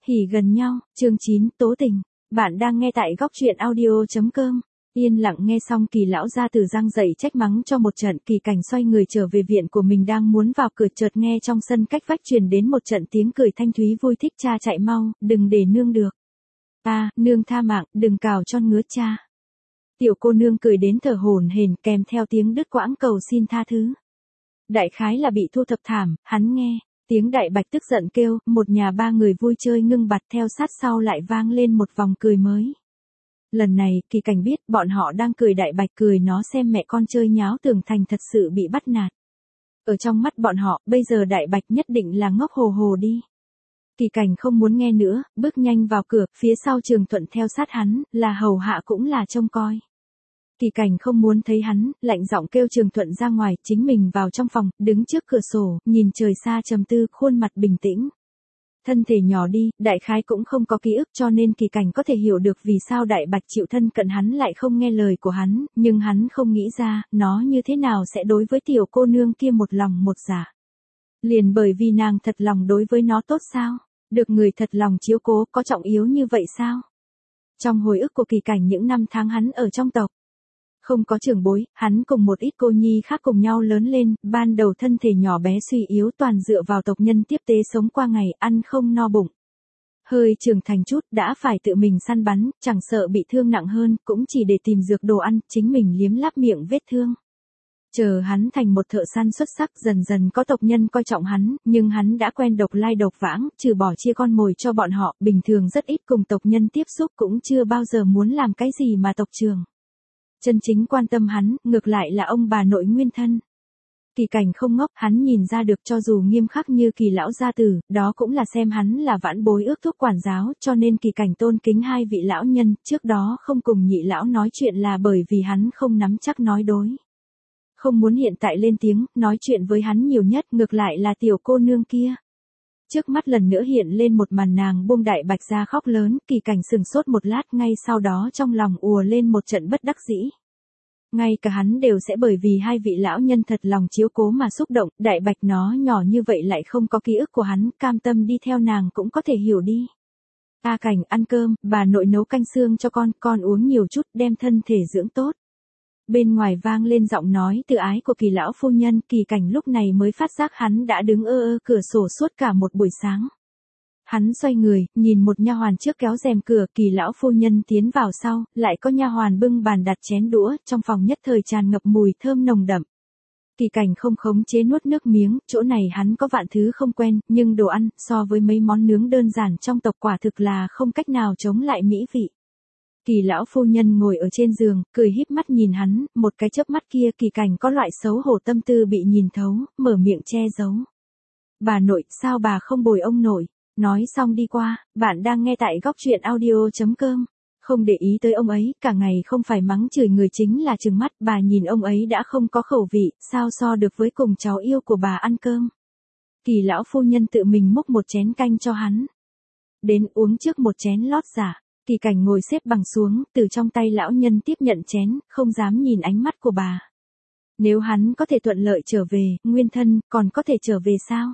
Hỉ gần nhau, chương 9, tố tình. Bạn đang nghe tại góc truyện audio.com. Yên lặng nghe xong Kỳ lão gia tử giang dậy trách mắng cho một trận, Kỳ Cảnh xoay người trở về viện của mình đang muốn vào cửa, chợt nghe trong sân cách vách truyền đến một trận tiếng cười thanh thúy vui thích. Cha chạy mau, đừng để nương được. Nương tha mạng, đừng cào cho ngứa cha. Tiểu cô nương cười đến thở hổn hển, kèm theo tiếng đứt quãng cầu xin tha thứ. Đại khái là bị thu thập thảm, hắn nghe. Tiếng Đại Bạch tức giận kêu, một nhà ba người vui chơi ngưng bặt, theo sát sau lại vang lên một vòng cười mới. Lần này, Kỳ Cảnh biết, bọn họ đang cười Đại Bạch cười nó xem mẹ con chơi nháo tường thành thật sự bị bắt nạt. Ở trong mắt bọn họ, bây giờ Đại Bạch nhất định là ngốc hồ hồ đi. Kỳ Cảnh không muốn nghe nữa, bước nhanh vào cửa, phía sau Trường Thuận theo sát hắn, là hầu hạ cũng là trông coi. Kỳ Cảnh không muốn thấy hắn, lạnh giọng kêu Trường Thuận ra ngoài, chính mình vào trong phòng, đứng trước cửa sổ, nhìn trời xa trầm tư, khuôn mặt bình tĩnh. Thân thể nhỏ đi, đại khái cũng không có ký ức, cho nên Kỳ Cảnh có thể hiểu được vì sao Đại Bạch chịu thân cận hắn lại không nghe lời của hắn, nhưng hắn không nghĩ ra, nó như thế nào sẽ đối với tiểu cô nương kia một lòng một dạ. Liền bởi vì nàng thật lòng đối với nó tốt sao? Được người thật lòng chiếu cố có trọng yếu như vậy sao? Trong hồi ức của Kỳ Cảnh những năm tháng hắn ở trong tộc, không có trưởng bối, hắn cùng một ít cô nhi khác cùng nhau lớn lên, ban đầu thân thể nhỏ bé suy yếu toàn dựa vào tộc nhân tiếp tế sống qua ngày, ăn không no bụng. Hơi trưởng thành chút đã phải tự mình săn bắn, chẳng sợ bị thương nặng hơn, cũng chỉ để tìm dược đồ ăn, chính mình liếm láp miệng vết thương. Chờ hắn thành một thợ săn xuất sắc, dần dần có tộc nhân coi trọng hắn, nhưng hắn đã quen độc lai độc vãng, trừ bỏ chia con mồi cho bọn họ, bình thường rất ít cùng tộc nhân tiếp xúc, cũng chưa bao giờ muốn làm cái gì mà tộc trưởng chân chính quan tâm hắn, ngược lại là ông bà nội nguyên thân. Kỳ Cảnh không ngốc, hắn nhìn ra được cho dù nghiêm khắc như Kỳ lão gia tử, đó cũng là xem hắn là vãn bối ước thúc quản giáo, cho nên Kỳ Cảnh tôn kính hai vị lão nhân, trước đó không cùng nhị lão nói chuyện là bởi vì hắn không nắm chắc nói đối. Không muốn hiện tại lên tiếng, nói chuyện với hắn nhiều nhất, ngược lại là tiểu cô nương kia. Trước mắt lần nữa hiện lên một màn nàng buông Đại Bạch ra khóc lớn, Kỳ Cảnh sừng sốt một lát, ngay sau đó trong lòng ùa lên một trận bất đắc dĩ. Ngay cả hắn đều sẽ bởi vì hai vị lão nhân thật lòng chiếu cố mà xúc động, Đại Bạch nó nhỏ như vậy lại không có ký ức của hắn, cam tâm đi theo nàng cũng có thể hiểu đi. Cảnh ăn cơm, bà nội nấu canh xương cho con uống nhiều chút, đem thân thể dưỡng tốt. Bên ngoài vang lên giọng nói từ ái của Kỳ lão phu nhân, Kỳ Cảnh lúc này mới phát giác hắn đã đứng cửa sổ suốt cả một buổi sáng. Hắn xoay người, nhìn một nha hoàn trước kéo rèm cửa, Kỳ lão phu nhân tiến vào sau, lại có nha hoàn bưng bàn đặt chén đũa, trong phòng nhất thời tràn ngập mùi thơm nồng đậm. Kỳ Cảnh không khống chế nuốt nước miếng, chỗ này hắn có vạn thứ không quen, nhưng đồ ăn, so với mấy món nướng đơn giản trong tộc quả thực là không cách nào chống lại mỹ vị. Kỳ lão phu nhân ngồi ở trên giường, cười híp mắt nhìn hắn, một cái chớp mắt kia Kỳ Cảnh có loại xấu hổ tâm tư bị nhìn thấu, mở miệng che giấu. Bà nội, sao bà không bồi ông nội? Nói xong đi qua, bạn đang nghe tại góc truyện audio.com. Không để ý tới ông ấy, cả ngày không phải mắng chửi người chính là trừng mắt, bà nhìn ông ấy đã không có khẩu vị, sao so được với cùng cháu yêu của bà ăn cơm. Kỳ lão phu nhân tự mình múc một chén canh cho hắn. Đến uống trước một chén lót giả. Kỳ Cảnh ngồi xếp bằng xuống, từ trong tay lão nhân tiếp nhận chén, không dám nhìn ánh mắt của bà. Nếu hắn có thể thuận lợi trở về, nguyên thân, còn có thể trở về sao?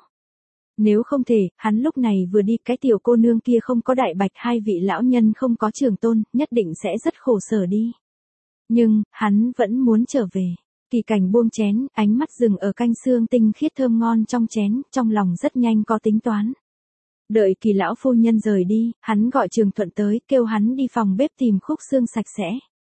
Nếu không thể, hắn lúc này vừa đi, cái tiểu cô nương kia không có Đại Bạch, hai vị lão nhân không có Trường tôn, nhất định sẽ rất khổ sở đi. Nhưng, hắn vẫn muốn trở về. Kỳ Cảnh buông chén, ánh mắt dừng ở canh xương tinh khiết thơm ngon trong chén, trong lòng rất nhanh có tính toán. Đợi Kỳ lão phu nhân rời đi, hắn gọi Trường Thuận tới, kêu hắn đi phòng bếp tìm khúc xương sạch sẽ.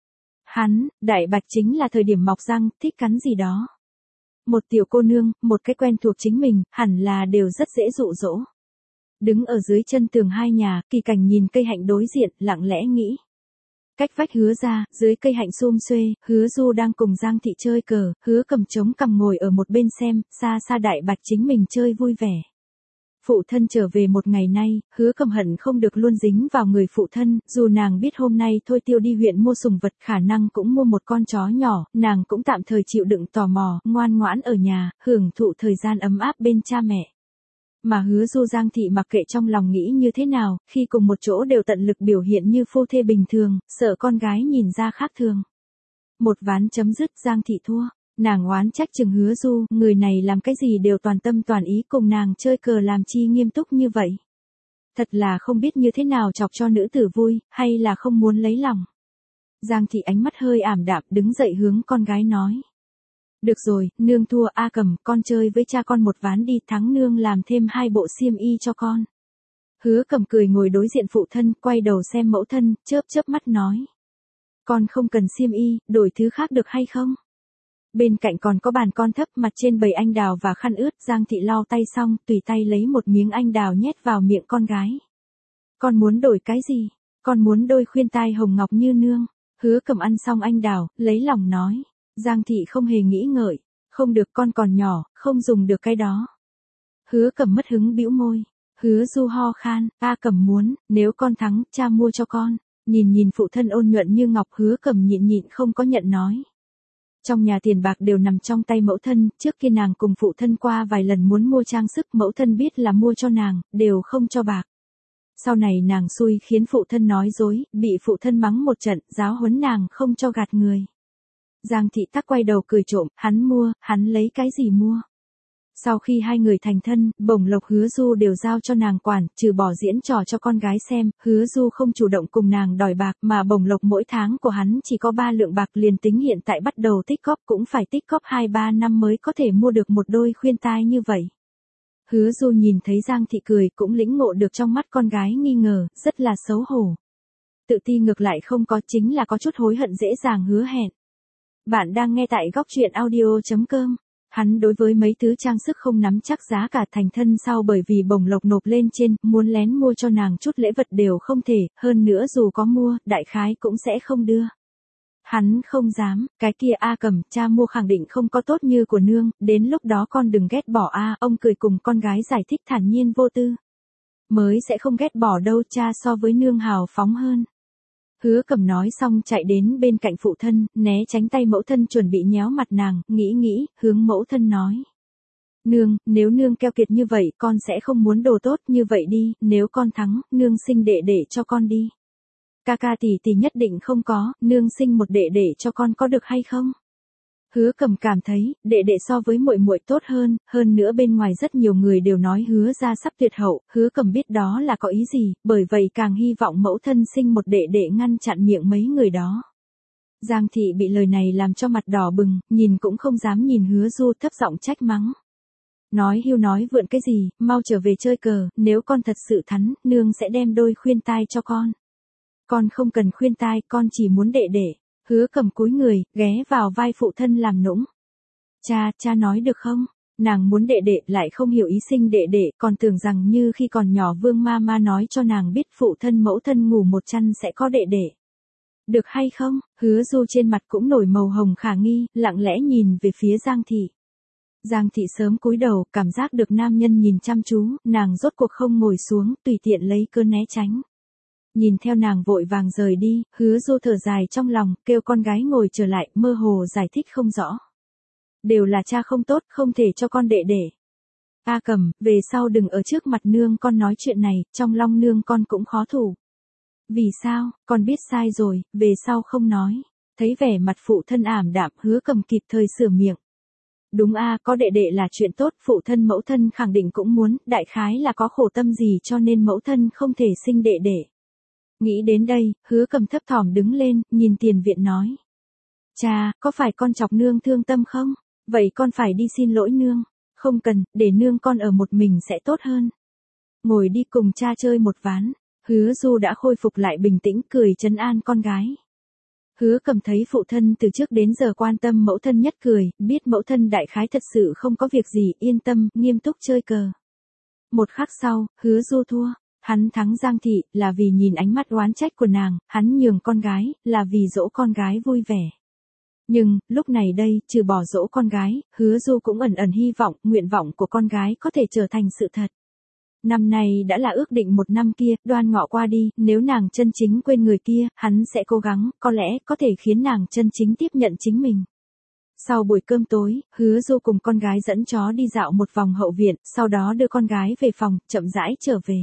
Đại Bạch chính là thời điểm mọc răng, thích cắn gì đó. Một tiểu cô nương, một cái quen thuộc chính mình, hẳn là đều rất dễ dụ dỗ. Đứng ở dưới chân tường hai nhà, Kỳ Cảnh nhìn cây hạnh đối diện, lặng lẽ nghĩ. Cách vách Hứa ra, dưới cây hạnh sum xuê, Hứa Du đang cùng Giang Thị chơi cờ, Hứa Cầm chống cằm ngồi ở một bên xem, xa xa Đại Bạch chính mình chơi vui vẻ. Phụ thân trở về một ngày nay, Hứa Cầm hận không được luôn dính vào người phụ thân, dù nàng biết hôm nay Thôi Tiêu đi huyện mua sủng vật, khả năng cũng mua một con chó nhỏ, nàng cũng tạm thời chịu đựng tò mò, ngoan ngoãn ở nhà, hưởng thụ thời gian ấm áp bên cha mẹ. Mà Hứa Du Giang Thị mặc kệ trong lòng nghĩ như thế nào, khi cùng một chỗ đều tận lực biểu hiện như phu thê bình thường, sợ con gái nhìn ra khác thường. Một ván chấm dứt, Giang Thị thua. Nàng oán trách chừng Hứa Du, người này làm cái gì đều toàn tâm toàn ý, cùng nàng chơi cờ làm chi nghiêm túc như vậy. Thật là không biết như thế nào chọc cho nữ tử vui, hay là không muốn lấy lòng. Giang Thị ánh mắt hơi ảm đạm đứng dậy hướng con gái nói. Được rồi, nương thua A Cầm, con chơi với cha con một ván đi, thắng nương làm thêm 2 bộ xiêm y cho con. Hứa Cầm cười ngồi đối diện phụ thân, quay đầu xem mẫu thân, chớp chớp mắt nói. Con không cần xiêm y, đổi thứ khác được hay không? Bên cạnh còn có bàn con thấp, mặt trên bầy anh đào và khăn ướt. Giang Thị lau tay xong, tùy tay lấy một miếng anh đào nhét vào miệng con gái. Con muốn đổi cái gì? Con muốn đôi khuyên tai hồng ngọc như nương. Hứa Cầm ăn xong anh đào, lấy lòng nói. Giang Thị không hề nghĩ ngợi. Không được, con còn nhỏ, không dùng được cái đó. Hứa Cầm mất hứng bĩu môi. Hứa Du ho khan, A Cầm muốn, nếu con thắng, cha mua cho con. Nhìn phụ thân ôn nhuận như ngọc, Hứa Cầm nhịn không có nhận nói. Trong nhà tiền bạc đều nằm trong tay mẫu thân, trước kia nàng cùng phụ thân qua vài lần muốn mua trang sức, mẫu thân biết là mua cho nàng, đều không cho bạc. Sau này nàng xui khiến phụ thân nói dối, bị phụ thân mắng một trận, giáo huấn nàng không cho gạt người. Giang Thị tắc quay đầu cười trộm, hắn mua, hắn lấy cái gì mua? Sau khi hai người thành thân, bổng lộc Hứa Du đều giao cho nàng quản, trừ bỏ diễn trò cho con gái xem, Hứa Du không chủ động cùng nàng đòi bạc, mà bổng lộc mỗi tháng của hắn chỉ có 3 lượng bạc, liền tính hiện tại bắt đầu tích góp cũng phải tích góp 2-3 năm mới có thể mua được một đôi khuyên tai như vậy. Hứa Du nhìn thấy Giang Thị cười cũng lĩnh ngộ được trong mắt con gái nghi ngờ, rất là xấu hổ. Tự ti ngược lại không có, chính là có chút hối hận dễ dàng hứa hẹn. Bạn đang nghe tại góc truyện audio.com. Hắn đối với mấy thứ trang sức không nắm chắc giá cả, thành thân sau bởi vì bổng lộc nộp lên trên, muốn lén mua cho nàng chút lễ vật đều không thể, hơn nữa dù có mua, đại khái cũng sẽ không đưa. Hắn không dám, cái kia A Cầm, cha mua khẳng định không có tốt như của nương, đến lúc đó con đừng ghét bỏ A, ông cười cùng con gái giải thích thản nhiên vô tư. Mới sẽ không ghét bỏ đâu, cha so với nương hào phóng hơn. Hứa Cầm nói xong chạy đến bên cạnh phụ thân, né tránh tay mẫu thân chuẩn bị nhéo mặt nàng, nghĩ, hướng mẫu thân nói. Nương, nếu nương keo kiệt như vậy, con sẽ không muốn đồ tốt như vậy đi, nếu con thắng, nương sinh đệ đệ cho con đi. Ca tỷ nhất định không có, nương sinh một đệ đệ cho con có được hay không? Hứa Cầm cảm thấy, đệ đệ so với muội tốt hơn nữa bên ngoài rất nhiều người đều nói Hứa gia sắp tuyệt hậu, Hứa Cầm biết đó là có ý gì, bởi vậy càng hy vọng mẫu thân sinh một đệ đệ ngăn chặn miệng mấy người đó. Giang Thị bị lời này làm cho mặt đỏ bừng, nhìn cũng không dám nhìn Hứa Du, thấp giọng trách mắng. Nói hưu nói vượn cái gì, mau trở về chơi cờ, nếu con thật sự thắng, nương sẽ đem đôi khuyên tai cho con. Con không cần khuyên tai, con chỉ muốn đệ đệ. Hứa Cầm cúi người, ghé vào vai phụ thân làm nũng. Cha nói được không? Nàng muốn đệ đệ, lại không hiểu ý sinh đệ đệ, còn tưởng rằng như khi còn nhỏ Vương Mama nói cho nàng biết phụ thân mẫu thân ngủ một chăn sẽ có đệ đệ. Được hay không? Hứa Du trên mặt cũng nổi màu hồng khả nghi, lặng lẽ nhìn về phía Giang Thị. Giang Thị sớm cúi đầu, cảm giác được nam nhân nhìn chăm chú, nàng rốt cuộc không ngồi xuống, tùy tiện lấy cơ né tránh. Nhìn theo nàng vội vàng rời đi, Hứa Du thở dài trong lòng, kêu con gái ngồi trở lại, mơ hồ giải thích không rõ. Đều là cha không tốt, không thể cho con đệ đệ. A Cầm, về sau đừng ở trước mặt nương con nói chuyện này, trong lòng nương con cũng khó thủ. Vì sao, con biết sai rồi, về sau không nói. Thấy vẻ mặt phụ thân ảm đạm, Hứa Cầm kịp thời sửa miệng. Đúng a, có đệ đệ là chuyện tốt, phụ thân mẫu thân khẳng định cũng muốn, đại khái là có khổ tâm gì cho nên mẫu thân không thể sinh đệ đệ. Nghĩ đến đây, Hứa Cầm thấp thỏm đứng lên, nhìn tiền viện nói. Cha, có phải con chọc nương thương tâm không? Vậy con phải đi xin lỗi nương. Không cần, để nương con ở một mình sẽ tốt hơn. Ngồi đi cùng cha chơi một ván. Hứa Du đã khôi phục lại bình tĩnh, cười trấn an con gái. Hứa Cầm thấy phụ thân từ trước đến giờ quan tâm mẫu thân nhất cười, biết mẫu thân đại khái thật sự không có việc gì, yên tâm, nghiêm túc chơi cờ. Một khắc sau, Hứa Du thua. Hắn thắng Giang Thị, là vì nhìn ánh mắt oán trách của nàng, hắn nhường con gái, là vì dỗ con gái vui vẻ. Nhưng, lúc này đây, trừ bỏ dỗ con gái, Hứa Du cũng ẩn hy vọng, nguyện vọng của con gái có thể trở thành sự thật. Năm nay đã là ước định một năm kia, Đoan Ngọ qua đi, nếu nàng chân chính quên người kia, hắn sẽ cố gắng, có lẽ có thể khiến nàng chân chính tiếp nhận chính mình. Sau buổi cơm tối, Hứa Du cùng con gái dẫn chó đi dạo một vòng hậu viện, sau đó đưa con gái về phòng, chậm rãi trở về.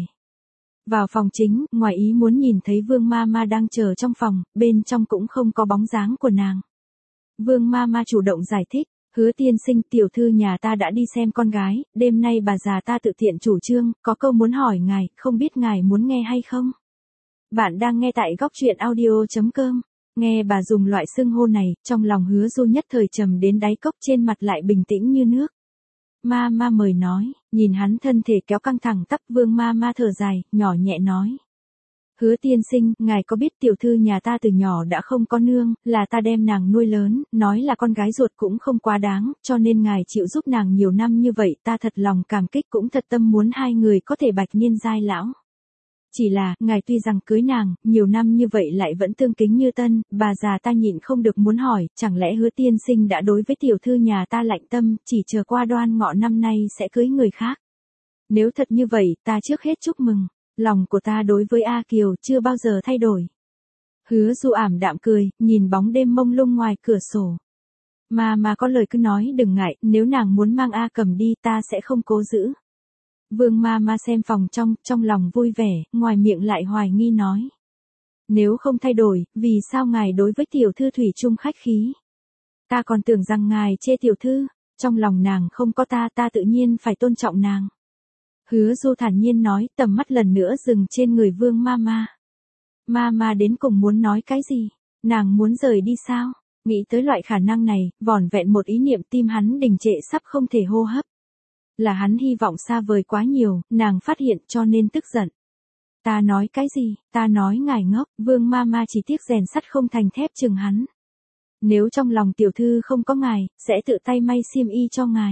Vào phòng chính, ngoài ý muốn nhìn thấy Vương Mama đang chờ trong phòng, bên trong cũng không có bóng dáng của nàng. Vương Mama chủ động giải thích, Hứa tiên sinh, tiểu thư nhà ta đã đi xem con gái, đêm nay bà già ta tự tiện chủ trương, có câu muốn hỏi ngài, không biết ngài muốn nghe hay không? Bạn đang nghe tại góc truyện audio.com. Nghe bà dùng loại xưng hô này, trong lòng Hứa Du nhất thời trầm đến đáy cốc, trên mặt lại bình tĩnh như nước. Ma ma mời nói, nhìn hắn thân thể kéo căng thẳng tắp, Vương ma ma thở dài, nhỏ nhẹ nói. Hứa tiên sinh, ngài có biết tiểu thư nhà ta từ nhỏ đã không có nương, là ta đem nàng nuôi lớn, nói là con gái ruột cũng không quá đáng, cho nên ngài chịu giúp nàng nhiều năm như vậy, ta thật lòng cảm kích, cũng thật tâm muốn hai người có thể bạch niên giai lão. Chỉ là, ngài tuy rằng cưới nàng, nhiều năm như vậy lại vẫn tương kính như tân, bà già ta nhịn không được muốn hỏi, chẳng lẽ Hứa tiên sinh đã đối với tiểu thư nhà ta lạnh tâm, chỉ chờ qua Đoan Ngọ năm nay sẽ cưới người khác. Nếu thật như vậy, ta trước hết chúc mừng. Lòng của ta đối với A Kiều chưa bao giờ thay đổi. Hứa Du ảm đạm cười, nhìn bóng đêm mông lung ngoài cửa sổ. Mà có lời cứ nói đừng ngại, nếu nàng muốn mang A Cầm đi ta sẽ không cố giữ. Vương ma xem phòng trong lòng vui vẻ, ngoài miệng lại hoài nghi nói. Nếu không thay đổi, vì sao ngài đối với tiểu thư thủy chung khách khí? Ta còn tưởng rằng ngài chê tiểu thư, trong lòng nàng không có ta tự nhiên phải tôn trọng nàng. Hứa Du thản nhiên nói, tầm mắt lần nữa dừng trên người Vương ma. Ma đến cùng muốn nói cái gì? Nàng muốn rời đi sao? Nghĩ tới loại khả năng này, vỏn vẹn một ý niệm, tim hắn đình trệ sắp không thể hô hấp. Là hắn hy vọng xa vời quá nhiều, nàng phát hiện cho nên tức giận. Ta nói cái gì? Ta nói ngài ngốc, Vương ma chỉ tiếc rèn sắt không thành thép chừng hắn. Nếu trong lòng tiểu thư không có ngài, sẽ tự tay may xiêm y cho ngài.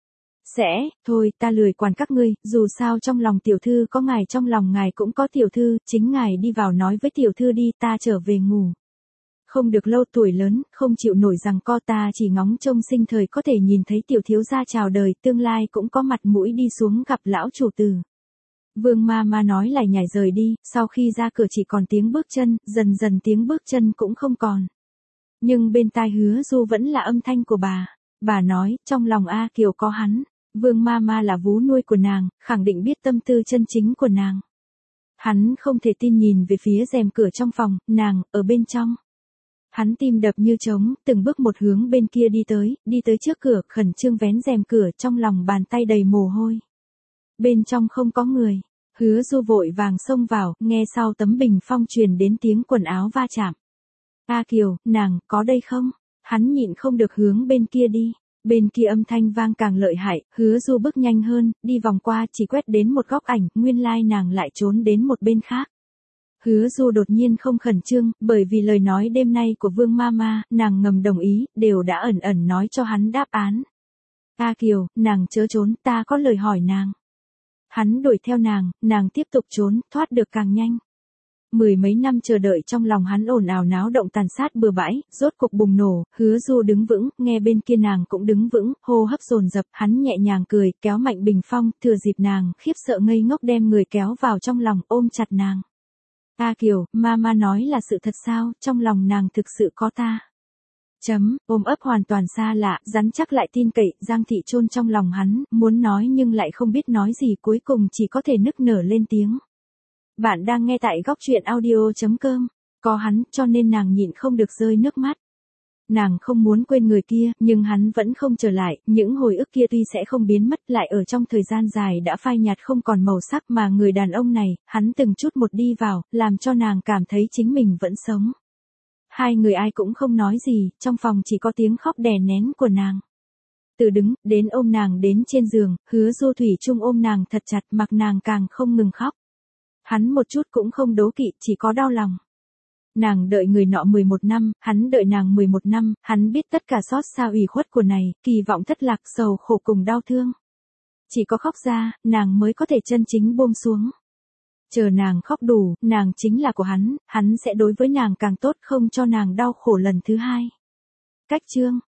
Thôi ta lười quản các ngươi, dù sao trong lòng tiểu thư có ngài, trong lòng ngài cũng có tiểu thư, chính ngài đi vào nói với tiểu thư đi, ta trở về ngủ. Không được lâu, tuổi lớn, không chịu nổi rằng co, ta chỉ ngóng trông sinh thời có thể nhìn thấy tiểu thiếu gia chào đời, tương lai cũng có mặt mũi đi xuống gặp lão chủ tử. Vương ma nói lại nhảy rời đi, sau khi ra cửa chỉ còn tiếng bước chân, dần dần tiếng bước chân cũng không còn. Nhưng bên tai Hứa Du vẫn là âm thanh của bà nói, trong lòng A Kiều có hắn. Vương ma là vú nuôi của nàng, khẳng định biết tâm tư chân chính của nàng. Hắn không thể tin nhìn về phía rèm cửa trong phòng, nàng, ở bên trong. Hắn tim đập như trống, từng bước một hướng bên kia đi tới trước cửa, khẩn trương vén rèm cửa, trong lòng bàn tay đầy mồ hôi. Bên trong không có người, Hứa Du vội vàng xông vào, nghe sau tấm bình phong truyền đến tiếng quần áo va chạm. A Kiều, nàng, có đây không? Hắn nhịn không được hướng bên kia đi. Bên kia âm thanh vang càng lợi hại, Hứa Du bước nhanh hơn, đi vòng qua, chỉ quét đến một góc ảnh, nguyên lai nàng lại trốn đến một bên khác. Hứa Du đột nhiên không khẩn trương, bởi vì lời nói đêm nay của Vương ma, nàng ngầm đồng ý, đều đã ẩn nói cho hắn đáp án. A Kiều, nàng chớ trốn, ta có lời hỏi nàng. Hắn đuổi theo nàng tiếp tục trốn, thoát được càng nhanh. Mười mấy năm chờ đợi trong lòng hắn ồn ào náo động tàn sát bừa bãi, rốt cục bùng nổ, Hứa Du đứng vững, nghe bên kia nàng cũng đứng vững, hô hấp dồn dập, hắn nhẹ nhàng cười, kéo mạnh bình phong, thừa dịp nàng khiếp sợ ngây ngốc đem người kéo vào trong lòng, ôm chặt nàng. A Kiều, ma nói là sự thật sao, trong lòng nàng thực sự có ta. Ôm ấp hoàn toàn xa lạ, rắn chắc lại tin cậy, Giang Thị chôn trong lòng hắn, muốn nói nhưng lại không biết nói gì, cuối cùng chỉ có thể nức nở lên tiếng. Bạn đang nghe tại góc truyện audio.com. Có hắn, cho nên nàng nhịn không được rơi nước mắt. Nàng không muốn quên người kia, nhưng hắn vẫn không trở lại, những hồi ức kia tuy sẽ không biến mất, lại ở trong thời gian dài đã phai nhạt không còn màu sắc, mà người đàn ông này, hắn từng chút một đi vào, làm cho nàng cảm thấy chính mình vẫn sống. Hai người ai cũng không nói gì, trong phòng chỉ có tiếng khóc đè nén của nàng. Từ đứng, đến ôm nàng đến trên giường, Hứa Du thủy chung ôm nàng thật chặt, mặc nàng càng không ngừng khóc. Hắn một chút cũng không đố kỵ, chỉ có đau lòng. Nàng đợi người nọ 11 năm, hắn đợi nàng 11 năm, hắn biết tất cả xót xa ủy khuất của này, kỳ vọng thất lạc, sầu khổ cùng đau thương. Chỉ có khóc ra, nàng mới có thể chân chính buông xuống. Chờ nàng khóc đủ, nàng chính là của hắn sẽ đối với nàng càng tốt, không cho nàng đau khổ lần thứ hai. Cách chương